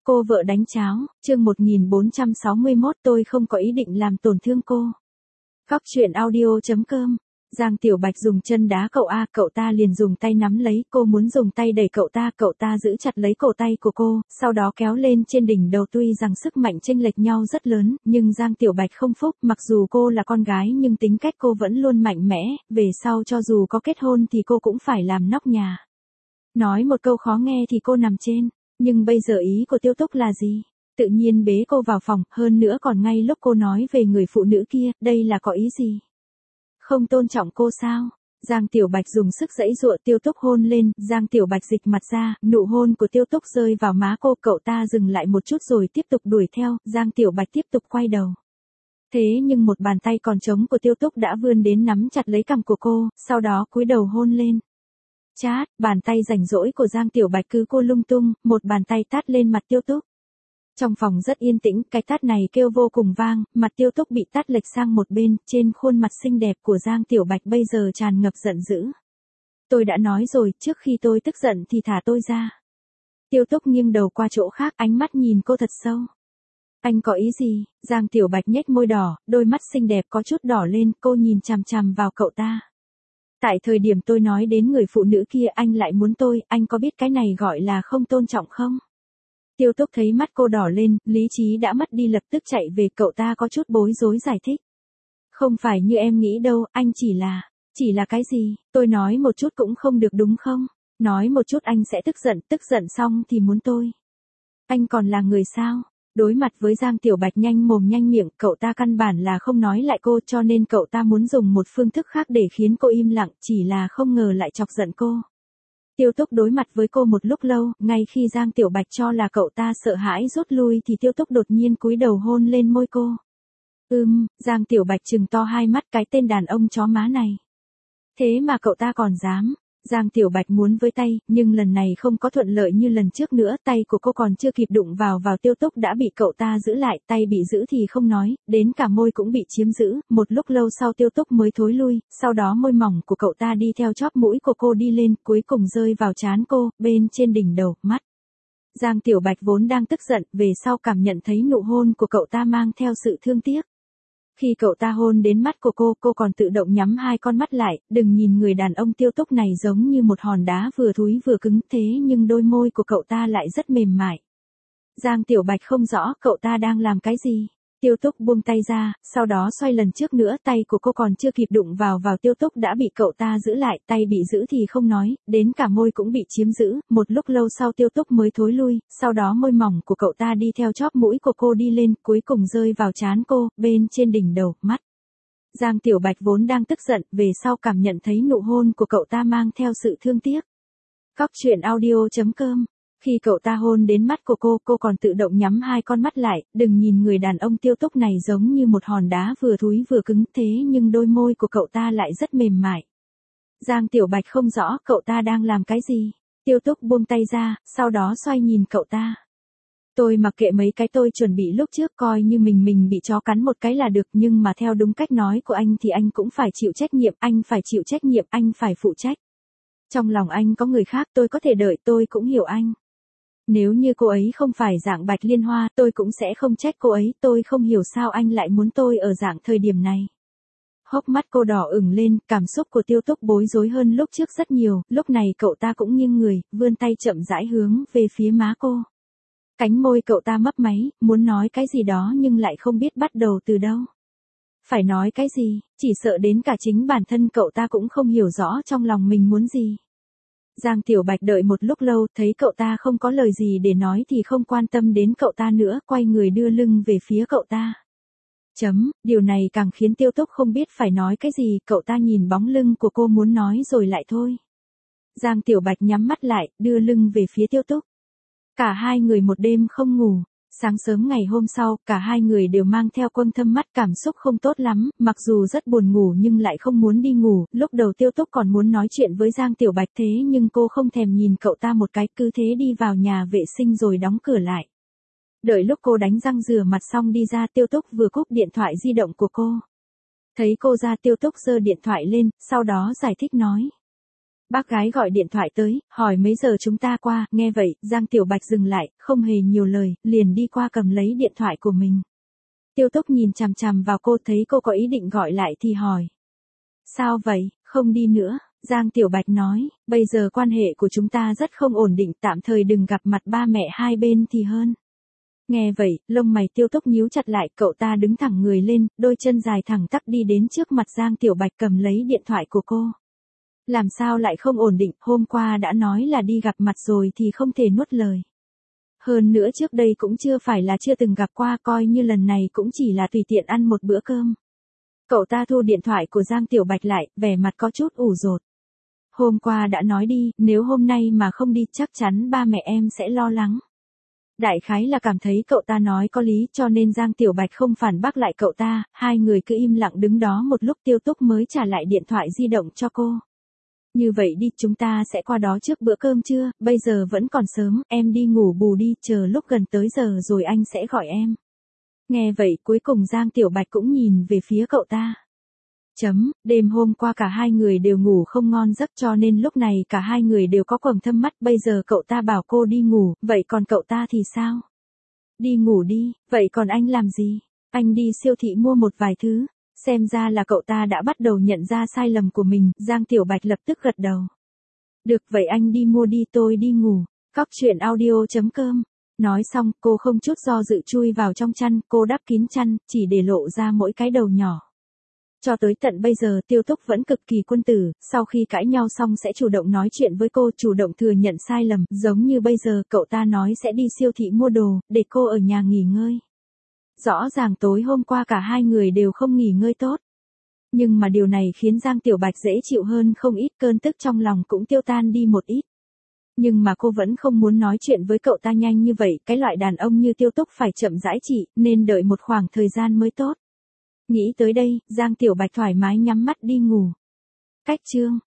Cô vợ đánh cháo, chương 1461 tôi không có ý định làm tổn thương cô. Góc chuyện audio.com. Giang Tiểu Bạch dùng chân đá cậu cậu ta liền dùng tay nắm lấy, cô muốn dùng tay đẩy cậu ta giữ chặt lấy cổ tay của cô, sau đó kéo lên trên đỉnh đầu. Tuy rằng sức mạnh chênh lệch nhau rất lớn, nhưng Giang Tiểu Bạch không phúc, mặc dù cô là con gái nhưng tính cách cô vẫn luôn mạnh mẽ, về sau cho dù có kết hôn thì cô cũng phải làm nóc nhà. Nói một câu khó nghe thì cô nằm trên, nhưng bây giờ ý của Tiêu Túc là gì? Tự nhiên bế cô vào phòng, hơn nữa còn ngay lúc cô nói về người phụ nữ kia, đây là có ý gì? Không tôn trọng cô sao? Giang Tiểu Bạch dùng sức giãy giụa. Tiêu Túc hôn lên, Giang Tiểu Bạch dịch mặt ra, nụ hôn của Tiêu Túc rơi vào má cô, cậu ta dừng lại một chút rồi tiếp tục đuổi theo, Giang Tiểu Bạch tiếp tục quay đầu. Thế nhưng một bàn tay còn trống của Tiêu Túc đã vươn đến nắm chặt lấy cằm của cô, sau đó cúi đầu hôn lên. Chát, bàn tay rảnh rỗi của Giang Tiểu Bạch cứ cô lung tung, một bàn tay tát lên mặt Tiêu Túc. Trong phòng rất yên tĩnh, cái tát này kêu vô cùng vang, mặt Tiêu Túc bị tát lệch sang một bên, trên khuôn mặt xinh đẹp của Giang Tiểu Bạch bây giờ tràn ngập giận dữ. Tôi đã nói rồi, trước khi tôi tức giận thì thả tôi ra. Tiêu Túc nghiêng đầu qua chỗ khác, ánh mắt nhìn cô thật sâu. Anh có ý gì? Giang Tiểu Bạch nhếch môi đỏ, đôi mắt xinh đẹp có chút đỏ lên, cô nhìn chằm chằm vào cậu ta. Tại thời điểm tôi nói đến người phụ nữ kia anh lại muốn tôi, anh có biết cái này gọi là không tôn trọng không? Tiêu Túc thấy mắt cô đỏ lên, lý trí đã mất đi lập tức chạy về, cậu ta có chút bối rối giải thích. Không phải như em nghĩ đâu, anh chỉ là cái gì, tôi nói một chút cũng không được đúng không? Nói một chút anh sẽ tức giận xong thì muốn tôi. Anh còn là người sao? Đối mặt với Giang Tiểu Bạch nhanh mồm nhanh miệng, cậu ta căn bản là không nói lại cô, cho nên cậu ta muốn dùng một phương thức khác để khiến cô im lặng, chỉ là không ngờ lại chọc giận cô. Tiêu Túc đối mặt với cô một lúc lâu, ngay khi Giang Tiểu Bạch cho là cậu ta sợ hãi rút lui thì Tiêu Túc đột nhiên cúi đầu hôn lên môi cô. Giang Tiểu Bạch trừng to hai mắt, cái tên đàn ông chó má này. Thế mà cậu ta còn dám. Giang Tiểu Bạch muốn với tay, nhưng lần này không có thuận lợi như lần trước nữa, tay của cô còn chưa kịp đụng vào Tiêu Túc đã bị cậu ta giữ lại, tay bị giữ thì không nói, đến cả môi cũng bị chiếm giữ, một lúc lâu sau Tiêu Túc mới thối lui, sau đó môi mỏng của cậu ta đi theo chóp mũi của cô đi lên, cuối cùng rơi vào trán cô, bên trên đỉnh đầu, mắt. Giang Tiểu Bạch vốn đang tức giận, về sau cảm nhận thấy nụ hôn của cậu ta mang theo sự thương tiếc. Khi cậu ta hôn đến mắt của cô còn tự động nhắm hai con mắt lại, đừng nhìn người đàn ông Tiêu Túc này giống như một hòn đá vừa thúi vừa cứng, thế nhưng đôi môi của cậu ta lại rất mềm mại. Giang Tiểu Bạch không rõ cậu ta đang làm cái gì. Tiêu Túc buông tay ra, sau đó xoay lần trước nữa, tay của cô còn chưa kịp đụng vào Tiêu Túc đã bị cậu ta giữ lại, tay bị giữ thì không nói, đến cả môi cũng bị chiếm giữ, một lúc lâu sau Tiêu Túc mới thối lui, sau đó môi mỏng của cậu ta đi theo chóp mũi của cô đi lên, cuối cùng rơi vào trán cô, bên trên đỉnh đầu, mắt. Giang Tiểu Bạch vốn đang tức giận, về sau cảm nhận thấy nụ hôn của cậu ta mang theo sự thương tiếc. Góc chuyện audio.com. Khi cậu ta hôn đến mắt của cô còn tự động nhắm hai con mắt lại, đừng nhìn người đàn ông Tiêu Túc này giống như một hòn đá vừa thúi vừa cứng, thế nhưng đôi môi của cậu ta lại rất mềm mại. Giang Tiểu Bạch không rõ cậu ta đang làm cái gì. Tiêu Túc buông tay ra, sau đó xoay nhìn cậu ta. Tôi mặc kệ mấy cái tôi chuẩn bị lúc trước, coi như mình bị chó cắn một cái là được, nhưng mà theo đúng cách nói của anh thì anh cũng phải chịu trách nhiệm, anh phải chịu trách nhiệm, anh phải phụ trách. Trong lòng anh có người khác, tôi có thể đợi, tôi cũng hiểu anh. Nếu như cô ấy không phải dạng Bạch Liên Hoa, tôi cũng sẽ không trách cô ấy, tôi không hiểu sao anh lại muốn tôi ở dạng thời điểm này. Hốc mắt cô đỏ ửng lên, cảm xúc của Tiêu Túc bối rối hơn lúc trước rất nhiều, lúc này cậu ta cũng nghiêng người, vươn tay chậm rãi hướng về phía má cô. Cánh môi cậu ta mấp máy, muốn nói cái gì đó nhưng lại không biết bắt đầu từ đâu. Phải nói cái gì, chỉ sợ đến cả chính bản thân cậu ta cũng không hiểu rõ trong lòng mình muốn gì. Giang Tiểu Bạch đợi một lúc lâu, thấy cậu ta không có lời gì để nói thì không quan tâm đến cậu ta nữa, quay người đưa lưng về phía cậu ta. Điều này càng khiến Tiêu Túc không biết phải nói cái gì, cậu ta nhìn bóng lưng của cô muốn nói rồi lại thôi. Giang Tiểu Bạch nhắm mắt lại, đưa lưng về phía Tiêu Túc. Cả hai người một đêm không ngủ. Sáng sớm ngày hôm sau, cả hai người đều mang theo quầng thâm mắt, cảm xúc không tốt lắm, mặc dù rất buồn ngủ nhưng lại không muốn đi ngủ, lúc đầu Tiêu Túc còn muốn nói chuyện với Giang Tiểu Bạch thế nhưng cô không thèm nhìn cậu ta một cái, cứ thế đi vào nhà vệ sinh rồi đóng cửa lại. Đợi lúc cô đánh răng rửa mặt xong đi ra, Tiêu Túc vừa cúp điện thoại di động của cô. Thấy cô ra, Tiêu Túc giơ điện thoại lên, sau đó giải thích nói. Bác gái gọi điện thoại tới, hỏi mấy giờ chúng ta qua, nghe vậy, Giang Tiểu Bạch dừng lại, không hề nhiều lời, liền đi qua cầm lấy điện thoại của mình. Tiêu Túc nhìn chằm chằm vào cô, thấy cô có ý định gọi lại thì hỏi. Sao vậy, không đi nữa? Giang Tiểu Bạch nói, bây giờ quan hệ của chúng ta rất không ổn định, tạm thời đừng gặp mặt ba mẹ hai bên thì hơn. Nghe vậy, lông mày Tiêu Túc nhíu chặt lại, cậu ta đứng thẳng người lên, đôi chân dài thẳng tắp đi đến trước mặt Giang Tiểu Bạch cầm lấy điện thoại của cô. Làm sao lại không ổn định, hôm qua đã nói là đi gặp mặt rồi thì không thể nuốt lời. Hơn nữa trước đây cũng chưa phải là chưa từng gặp qua, coi như lần này cũng chỉ là tùy tiện ăn một bữa cơm. Cậu ta thu điện thoại của Giang Tiểu Bạch lại, vẻ mặt có chút ủ rột. Hôm qua đã nói đi, nếu hôm nay mà không đi chắc chắn ba mẹ em sẽ lo lắng. Đại khái là cảm thấy cậu ta nói có lý cho nên Giang Tiểu Bạch không phản bác lại cậu ta, hai người cứ im lặng đứng đó một lúc. Tiêu Túc mới trả lại điện thoại di động cho cô. Như vậy đi, chúng ta sẽ qua đó trước bữa cơm trưa, bây giờ vẫn còn sớm, em đi ngủ bù đi, chờ lúc gần tới giờ rồi anh sẽ gọi em. Nghe vậy cuối cùng Giang Tiểu Bạch cũng nhìn về phía cậu ta. Đêm hôm qua cả hai người đều ngủ không ngon giấc cho nên lúc này cả hai người đều có quầng thâm mắt, bây giờ cậu ta bảo cô đi ngủ, vậy còn cậu ta thì sao? Đi ngủ đi, vậy còn anh làm gì? Anh đi siêu thị mua một vài thứ. Xem ra là cậu ta đã bắt đầu nhận ra sai lầm của mình, Giang Tiểu Bạch lập tức gật đầu. Được vậy anh đi mua đi, tôi đi ngủ. Cóc truyện audio.com. Nói xong, cô không chút do dự chui vào trong chăn, cô đắp kín chăn, chỉ để lộ ra mỗi cái đầu nhỏ. Cho tới tận bây giờ Tiêu Túc vẫn cực kỳ quân tử, sau khi cãi nhau xong sẽ chủ động nói chuyện với cô, chủ động thừa nhận sai lầm, giống như bây giờ cậu ta nói sẽ đi siêu thị mua đồ, để cô ở nhà nghỉ ngơi. Rõ ràng tối hôm qua cả hai người đều không nghỉ ngơi tốt. Nhưng mà điều này khiến Giang Tiểu Bạch dễ chịu hơn không ít, cơn tức trong lòng cũng tiêu tan đi một ít. Nhưng mà cô vẫn không muốn nói chuyện với cậu ta nhanh như vậy, cái loại đàn ông như Tiêu Túc phải chậm rãi trị, nên đợi một khoảng thời gian mới tốt. Nghĩ tới đây, Giang Tiểu Bạch thoải mái nhắm mắt đi ngủ. Cách chương